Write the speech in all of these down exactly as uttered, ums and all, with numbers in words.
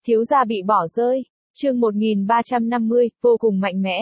Thiếu gia bị bỏ rơi. Chương một nghìn ba trăm năm mươi, vô cùng mạnh mẽ.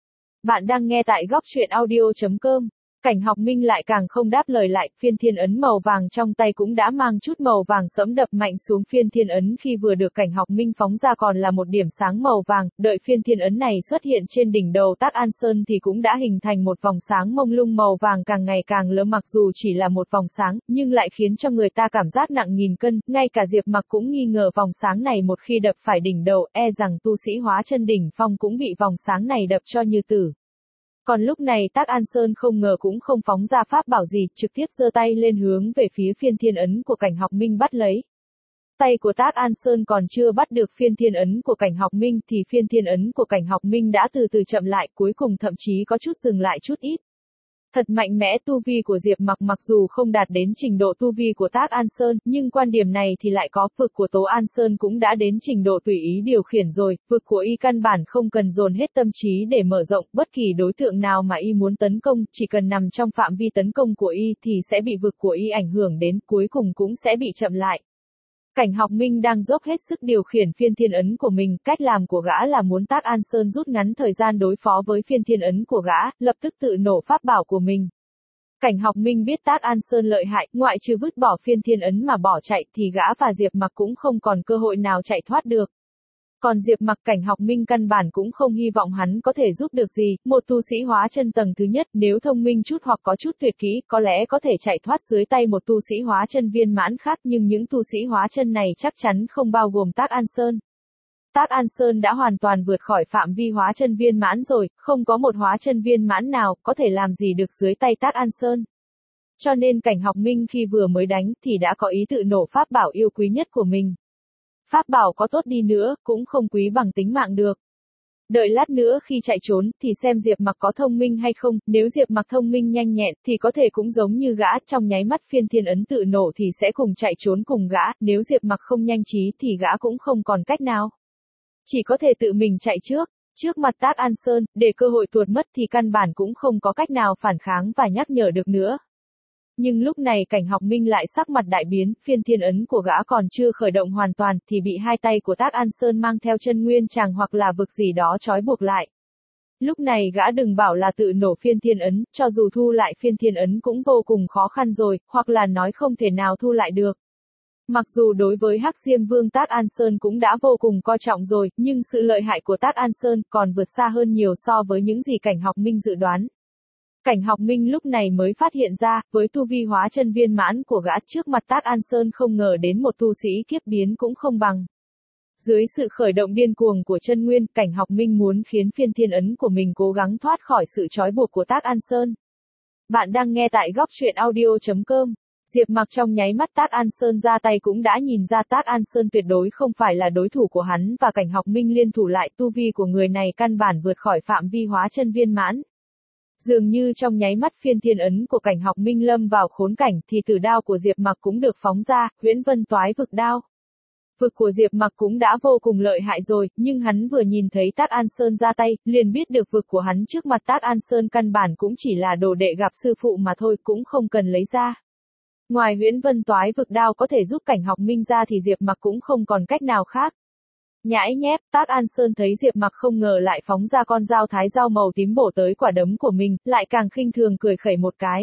Bạn đang nghe tại góc truyện audio chấm com. Cảnh Học Minh lại càng không đáp lời lại, phiên thiên ấn màu vàng trong tay cũng đã mang chút màu vàng sẫm đập mạnh xuống phiên thiên ấn khi vừa được Cảnh Học Minh phóng ra còn là một điểm sáng màu vàng, đợi phiên thiên ấn này xuất hiện trên đỉnh đầu Tác An Sơn thì cũng đã hình thành một vòng sáng mông lung màu vàng càng ngày càng lớn, mặc dù chỉ là một vòng sáng, nhưng lại khiến cho người ta cảm giác nặng nghìn cân, ngay cả Diệp Mặc cũng nghi ngờ vòng sáng này một khi đập phải đỉnh đầu, e rằng tu sĩ hóa chân đỉnh phong cũng bị vòng sáng này đập cho như tử. Còn lúc này Tác An Sơn không ngờ cũng không phóng ra pháp bảo gì, trực tiếp giơ tay lên hướng về phía phiên thiên ấn của Cảnh Học Minh bắt lấy. Tay của Tác An Sơn còn chưa bắt được phiên thiên ấn của Cảnh Học Minh thì phiên thiên ấn của Cảnh Học Minh đã từ từ chậm lại, cuối cùng thậm chí có chút dừng lại chút ít. Thật mạnh mẽ, tu vi của Diệp Mặc mặc dù không đạt đến trình độ tu vi của Tác An Sơn, nhưng quan điểm này thì lại có, vực của Tố An Sơn cũng đã đến trình độ tùy ý điều khiển rồi, vực của y căn bản không cần dồn hết tâm trí để mở rộng, bất kỳ đối tượng nào mà y muốn tấn công, chỉ cần nằm trong phạm vi tấn công của y thì sẽ bị vực của y ảnh hưởng đến, cuối cùng cũng sẽ bị chậm lại. Cảnh Học Minh đang dốc hết sức điều khiển phiên thiên ấn của mình, cách làm của gã là muốn Tác An Sơn rút ngắn thời gian đối phó với phiên thiên ấn của gã, lập tức tự nổ pháp bảo của mình. Cảnh Học Minh biết Tác An Sơn lợi hại, ngoại trừ vứt bỏ phiên thiên ấn mà bỏ chạy thì gã và Diệp Mặc cũng không còn cơ hội nào chạy thoát được. Còn Diệp Mặc, Cảnh Học Minh căn bản cũng không hy vọng hắn có thể giúp được gì, một tu sĩ hóa chân tầng thứ nhất nếu thông minh chút hoặc có chút tuyệt kỹ, có lẽ có thể chạy thoát dưới tay một tu sĩ hóa chân viên mãn khác, nhưng những tu sĩ hóa chân này chắc chắn không bao gồm Tác An Sơn. Tác An Sơn đã hoàn toàn vượt khỏi phạm vi hóa chân viên mãn rồi, không có một hóa chân viên mãn nào có thể làm gì được dưới tay Tác An Sơn. Cho nên Cảnh Học Minh khi vừa mới đánh thì đã có ý tự nổ pháp bảo yêu quý nhất của mình. Pháp bảo có tốt đi nữa, cũng không quý bằng tính mạng được. Đợi lát nữa khi chạy trốn, thì xem Diệp Mặc có thông minh hay không, nếu Diệp Mặc thông minh nhanh nhẹn, thì có thể cũng giống như gã, trong nháy mắt phiên thiên ấn tự nổ thì sẽ cùng chạy trốn cùng gã, nếu Diệp Mặc không nhanh trí thì gã cũng không còn cách nào. Chỉ có thể tự mình chạy trước, trước mặt Tác An Sơn, để cơ hội tuột mất thì căn bản cũng không có cách nào phản kháng và nhắc nhở được nữa. Nhưng lúc này Cảnh Học Minh lại sắc mặt đại biến, phiên thiên ấn của gã còn chưa khởi động hoàn toàn thì bị hai tay của Tác An Sơn mang theo chân nguyên tràng hoặc là vực gì đó trói buộc lại. Lúc này gã đừng bảo là tự nổ phiên thiên ấn, cho dù thu lại phiên thiên ấn cũng vô cùng khó khăn rồi, hoặc là nói không thể nào thu lại được. Mặc dù đối với Hắc Diêm Vương Tác An Sơn cũng đã vô cùng coi trọng rồi, nhưng sự lợi hại của Tác An Sơn còn vượt xa hơn nhiều so với những gì Cảnh Học Minh dự đoán. Cảnh Học Minh lúc này mới phát hiện ra, với tu vi hóa chân viên mãn của gã trước mặt Tác An Sơn không ngờ đến một tu sĩ kiếp biến cũng không bằng. Dưới sự khởi động điên cuồng của chân nguyên, Cảnh Học Minh muốn khiến phiên thiên ấn của mình cố gắng thoát khỏi sự trói buộc của Tác An Sơn. Bạn đang nghe tại góc truyện audio chấm com. Diệp Mặc trong nháy mắt Tác An Sơn ra tay cũng đã nhìn ra Tác An Sơn tuyệt đối không phải là đối thủ của hắn và Cảnh Học Minh liên thủ lại, tu vi của người này căn bản vượt khỏi phạm vi hóa chân viên mãn. Dường như trong nháy mắt phiên thiên ấn của Cảnh Học Minh lâm vào khốn cảnh thì tử đao của Diệp Mặc cũng được phóng ra, Huyễn Vân Toái Vực Đao. Vực của Diệp Mặc cũng đã vô cùng lợi hại rồi, nhưng hắn vừa nhìn thấy Tác An Sơn ra tay, liền biết được vực của hắn trước mặt Tác An Sơn căn bản cũng chỉ là đồ đệ gặp sư phụ mà thôi, cũng không cần lấy ra. Ngoài Huyễn Vân Toái Vực Đao có thể giúp Cảnh Học Minh ra thì Diệp Mặc cũng không còn cách nào khác. Nhãi nhép, Tác An Sơn thấy Diệp Mặc không ngờ lại phóng ra con dao thái dao màu tím bổ tới quả đấm của mình, lại càng khinh thường cười khẩy một cái.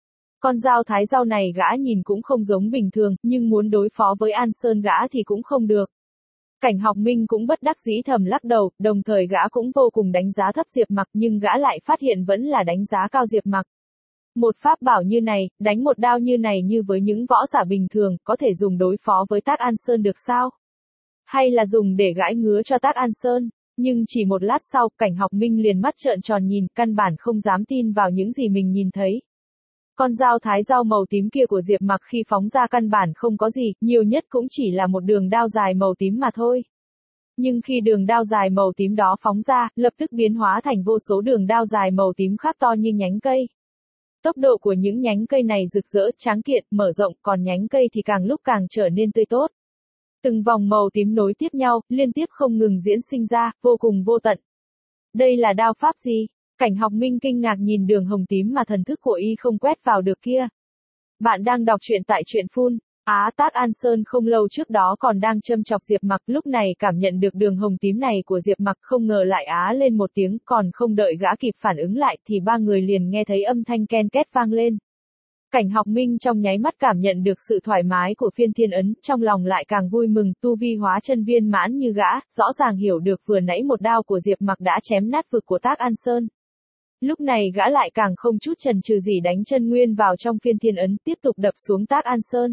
Con dao thái dao này gã nhìn cũng không giống bình thường, nhưng muốn đối phó với An Sơn gã thì cũng không được. Cảnh Học Minh cũng bất đắc dĩ thầm lắc đầu, đồng thời gã cũng vô cùng đánh giá thấp Diệp Mặc nhưng gã lại phát hiện vẫn là đánh giá cao Diệp Mặc. Một pháp bảo như này, đánh một đao như này như với những võ giả bình thường, có thể dùng đối phó với Tác An Sơn được sao? Hay là dùng để gãi ngứa cho Tác An Sơn? Nhưng chỉ một lát sau, Cảnh Học Minh liền mắt trợn tròn nhìn, căn bản không dám tin vào những gì mình nhìn thấy. Con dao thái dao màu tím kia của Diệp Mặc khi phóng ra căn bản không có gì, nhiều nhất cũng chỉ là một đường đao dài màu tím mà thôi. Nhưng khi đường đao dài màu tím đó phóng ra, lập tức biến hóa thành vô số đường đao dài màu tím khác to như nhánh cây. Tốc độ của những nhánh cây này rực rỡ, tráng kiện, mở rộng, còn nhánh cây thì càng lúc càng trở nên tươi tốt. Từng vòng màu tím nối tiếp nhau, liên tiếp không ngừng diễn sinh ra, vô cùng vô tận. Đây là đao pháp gì? Cảnh Học Minh kinh ngạc nhìn đường hồng tím mà thần thức của y không quét vào được kia. Bạn đang đọc truyện tại truyện phun Á Tác An Sơn không lâu trước đó còn đang châm chọc Diệp Mặc, lúc này cảm nhận được đường hồng tím này của Diệp Mặc, không ngờ lại á lên một tiếng, còn không đợi gã kịp phản ứng lại thì ba người liền nghe thấy âm thanh ken két vang lên. Cảnh Học Minh trong nháy mắt cảm nhận được sự thoải mái của phiên thiên ấn, trong lòng lại càng vui mừng, tu vi hóa chân viên mãn như gã, rõ ràng hiểu được vừa nãy một đao của Diệp Mặc đã chém nát vực của Tác An Sơn. Lúc này gã lại càng không chút chần chừ gì đánh chân nguyên vào trong phiên thiên ấn, tiếp tục đập xuống Tác An Sơn.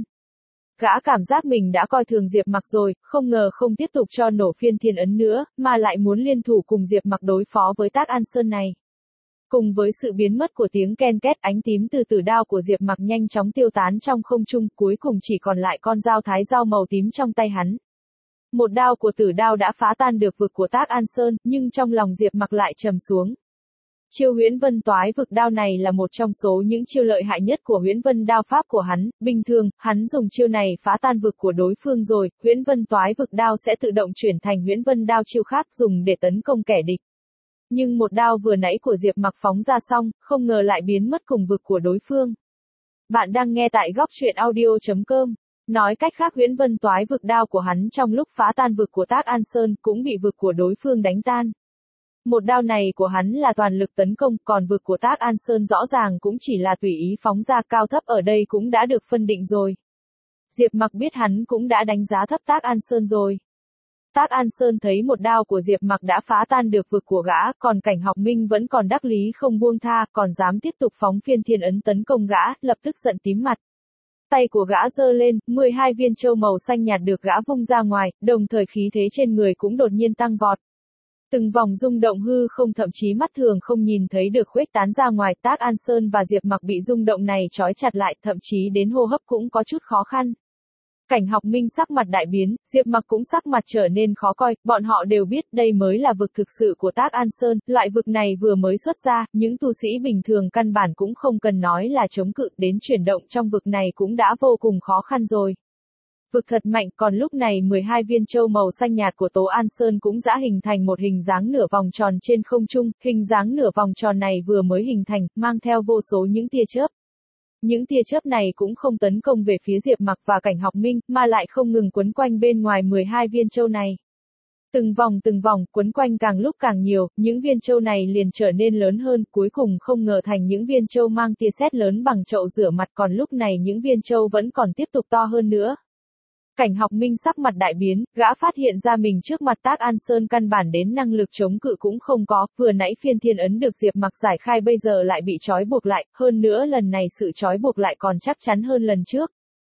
Gã cảm giác mình đã coi thường Diệp Mặc rồi, không ngờ không tiếp tục cho nổ phiên thiên ấn nữa, mà lại muốn liên thủ cùng Diệp Mặc đối phó với Tác An Sơn này. Cùng với sự biến mất của tiếng ken két, ánh tím từ tử đao của Diệp Mặc nhanh chóng tiêu tán trong không trung, cuối cùng chỉ còn lại con dao thái dao màu tím trong tay hắn. Một đao của tử đao đã phá tan được vực của Tác An Sơn, nhưng trong lòng Diệp Mặc lại trầm xuống. Chiêu Huyễn Vân Toái Vực Đao này là một trong số những chiêu lợi hại nhất của Huyễn Vân Đao pháp của hắn, bình thường, hắn dùng chiêu này phá tan vực của đối phương rồi, Huyễn Vân Toái Vực Đao sẽ tự động chuyển thành Huyễn Vân Đao chiêu khác dùng để tấn công kẻ địch. Nhưng một đao vừa nãy của Diệp Mặc phóng ra xong, không ngờ lại biến mất cùng vực của đối phương. Bạn đang nghe tại góc truyện audio chấm com. Nói cách khác, Huyễn Vân Toái Vực Đao của hắn trong lúc phá tan vực của Tác An Sơn cũng bị vực của đối phương đánh tan. Một đao này của hắn là toàn lực tấn công, còn vực của Tác An Sơn rõ ràng cũng chỉ là tùy ý phóng ra, cao thấp ở đây cũng đã được phân định rồi. Diệp Mặc biết hắn cũng đã đánh giá thấp Tác An Sơn rồi. Tác An Sơn thấy một đao của Diệp Mặc đã phá tan được vực của gã, còn Cảnh Học Minh vẫn còn đắc lý không buông tha, còn dám tiếp tục phóng phiên thiên ấn tấn công gã, lập tức giận tím mặt. Tay của gã giơ lên, mười hai viên châu màu xanh nhạt được gã vung ra ngoài, đồng thời khí thế trên người cũng đột nhiên tăng vọt. Từng vòng rung động hư không thậm chí mắt thường không nhìn thấy được khuếch tán ra ngoài, Tác An Sơn và Diệp Mặc bị rung động này trói chặt lại, thậm chí đến hô hấp cũng có chút khó khăn. Cảnh Học Minh sắc mặt đại biến, Diệp Mặc cũng sắc mặt trở nên khó coi, bọn họ đều biết đây mới là vực thực sự của Tác An Sơn, loại vực này vừa mới xuất ra, những tu sĩ bình thường căn bản cũng không cần nói là chống cự, đến chuyển động trong vực này cũng đã vô cùng khó khăn rồi. Vực thật mạnh, còn lúc này mười hai viên châu màu xanh nhạt của Tố An Sơn cũng đã hình thành một hình dáng nửa vòng tròn trên không trung, hình dáng nửa vòng tròn này vừa mới hình thành, mang theo vô số những tia chớp. Những tia chớp này cũng không tấn công về phía Diệp Mặc và Cảnh Học Minh, mà lại không ngừng quấn quanh bên ngoài mười hai viên châu này. Từng vòng từng vòng, quấn quanh càng lúc càng nhiều, những viên châu này liền trở nên lớn hơn, cuối cùng không ngờ thành những viên châu mang tia sét lớn bằng chậu rửa mặt, còn lúc này những viên châu vẫn còn tiếp tục to hơn nữa. Cảnh Học Minh sắc mặt đại biến, gã phát hiện ra mình trước mặt Tác An Sơn căn bản đến năng lực chống cự cũng không có, vừa nãy phiên thiên ấn được Diệp Mặc giải khai bây giờ lại bị trói buộc lại, hơn nữa lần này sự trói buộc lại còn chắc chắn hơn lần trước.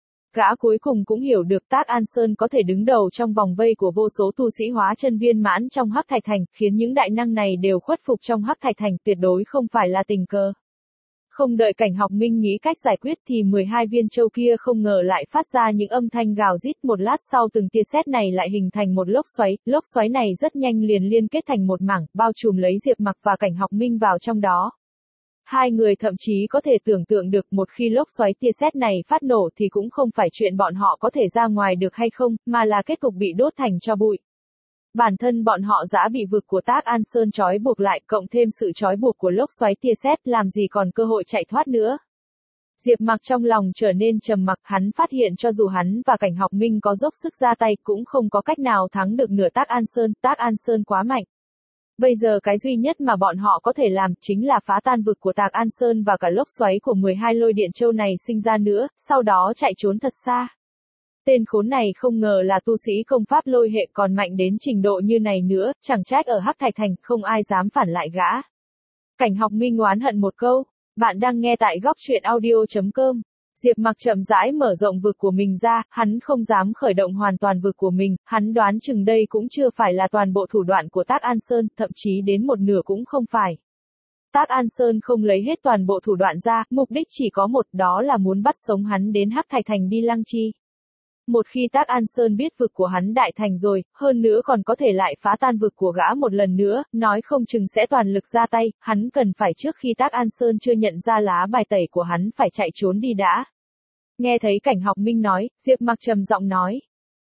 Gã cuối cùng cũng hiểu được Tác An Sơn có thể đứng đầu trong vòng vây của vô số tu sĩ hóa chân viên mãn trong Hắc Thạch Thành, khiến những đại năng này đều khuất phục trong Hắc Thạch Thành, tuyệt đối không phải là tình cờ. Không đợi Cảnh Học Minh nghĩ cách giải quyết thì mười hai viên châu kia không ngờ lại phát ra những âm thanh gào rít, một lát sau từng tia sét này lại hình thành một lốc xoáy, lốc xoáy này rất nhanh liền liên kết thành một mảng, bao trùm lấy Diệp Mặc và Cảnh Học Minh vào trong đó. Hai người thậm chí có thể tưởng tượng được một khi lốc xoáy tia sét này phát nổ thì cũng không phải chuyện bọn họ có thể ra ngoài được hay không, mà là kết cục bị đốt thành tro bụi. Bản thân bọn họ đã bị vực của Tác An Sơn trói buộc lại, cộng thêm sự trói buộc của lốc xoáy tia sét, làm gì còn cơ hội chạy thoát nữa. Diệp Mặc trong lòng trở nên trầm mặc, hắn phát hiện cho dù hắn và Cảnh Học Minh có dốc sức ra tay cũng không có cách nào thắng được nửa Tác An Sơn, Tác An Sơn quá mạnh. Bây giờ cái duy nhất mà bọn họ có thể làm chính là phá tan vực của Tác An Sơn và cả lốc xoáy của mười hai lôi điện châu này sinh ra nữa, sau đó chạy trốn thật xa. Tên khốn này không ngờ là tu sĩ công pháp lôi hệ còn mạnh đến trình độ như này nữa, chẳng trách ở Hắc Thạch Thành không ai dám phản lại gã. Cảnh Học Minh oán hận một câu, bạn đang nghe tại góc truyện audio chấm com. Diệp Mặc chậm rãi mở rộng vực của mình ra, hắn không dám khởi động hoàn toàn vực của mình, hắn đoán chừng đây cũng chưa phải là toàn bộ thủ đoạn của Tác An Sơn, thậm chí đến một nửa cũng không phải. Tác An Sơn không lấy hết toàn bộ thủ đoạn ra, mục đích chỉ có một, đó là muốn bắt sống hắn đến Hắc Thạch Thành đi lăng chi. Một khi Tác An Sơn biết vực của hắn đại thành rồi, hơn nữa còn có thể lại phá tan vực của gã một lần nữa, nói không chừng sẽ toàn lực ra tay, hắn cần phải trước khi Tác An Sơn chưa nhận ra lá bài tẩy của hắn phải chạy trốn đi đã. Nghe thấy Cảnh Học Minh nói, Diệp Mặc trầm giọng nói.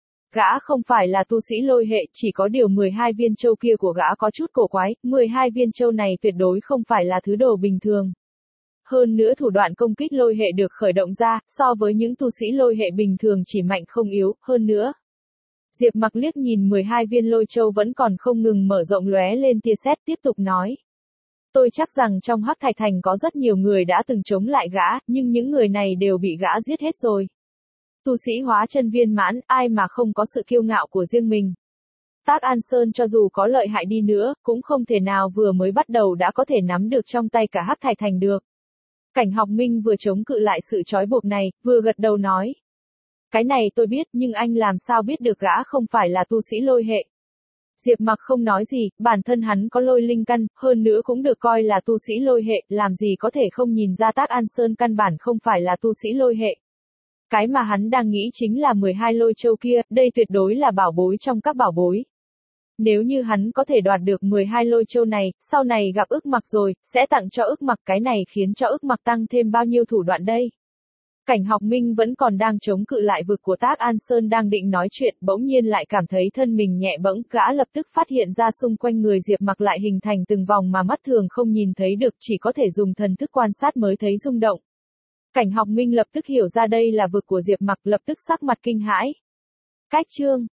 Gã không phải là tu sĩ lôi hệ, chỉ có điều mười hai viên châu kia của gã có chút cổ quái, mười hai viên châu này tuyệt đối không phải là thứ đồ bình thường. hơn nữa thủ đoạn công kích lôi hệ được khởi động ra, so với những tu sĩ lôi hệ bình thường chỉ mạnh không yếu, hơn nữa. Diệp Mặc liếc nhìn mười hai viên lôi châu vẫn còn không ngừng mở rộng lóe lên tia sét, tiếp tục nói. Tôi chắc rằng trong Hắc Thạch Thành có rất nhiều người đã từng chống lại gã, nhưng những người này đều bị gã giết hết rồi. Tu sĩ hóa chân viên mãn, ai mà không có sự kiêu ngạo của riêng mình. Tác An Sơn cho dù có lợi hại đi nữa, cũng không thể nào vừa mới bắt đầu đã có thể nắm được trong tay cả Hắc Thạch Thành được. Cảnh Học Minh vừa chống cự lại sự trói buộc này, vừa gật đầu nói. Cái này tôi biết, nhưng anh làm sao biết được gã không phải là tu sĩ lôi hệ. Diệp Mặc không nói gì, bản thân hắn có lôi linh căn, hơn nữa cũng được coi là tu sĩ lôi hệ, làm gì có thể không nhìn ra Tác An Sơn căn bản không phải là tu sĩ lôi hệ. Cái mà hắn đang nghĩ chính là mười hai lôi châu kia, đây tuyệt đối là bảo bối trong các bảo bối. Nếu như hắn có thể đoạt được mười hai lôi châu này, sau này gặp Ức Mặc rồi, sẽ tặng cho Ức Mặc, cái này khiến cho Ức Mặc tăng thêm bao nhiêu thủ đoạn đây. Cảnh Học Minh vẫn còn đang chống cự lại vực của Tác An Sơn đang định nói chuyện, bỗng nhiên lại cảm thấy thân mình nhẹ bẫng, gã lập tức phát hiện ra xung quanh người Diệp Mặc lại hình thành từng vòng mà mắt thường không nhìn thấy được, chỉ có thể dùng thần thức quan sát mới thấy rung động. Cảnh Học Minh lập tức hiểu ra đây là vực của Diệp Mặc, lập tức sắc mặt kinh hãi. Cách chương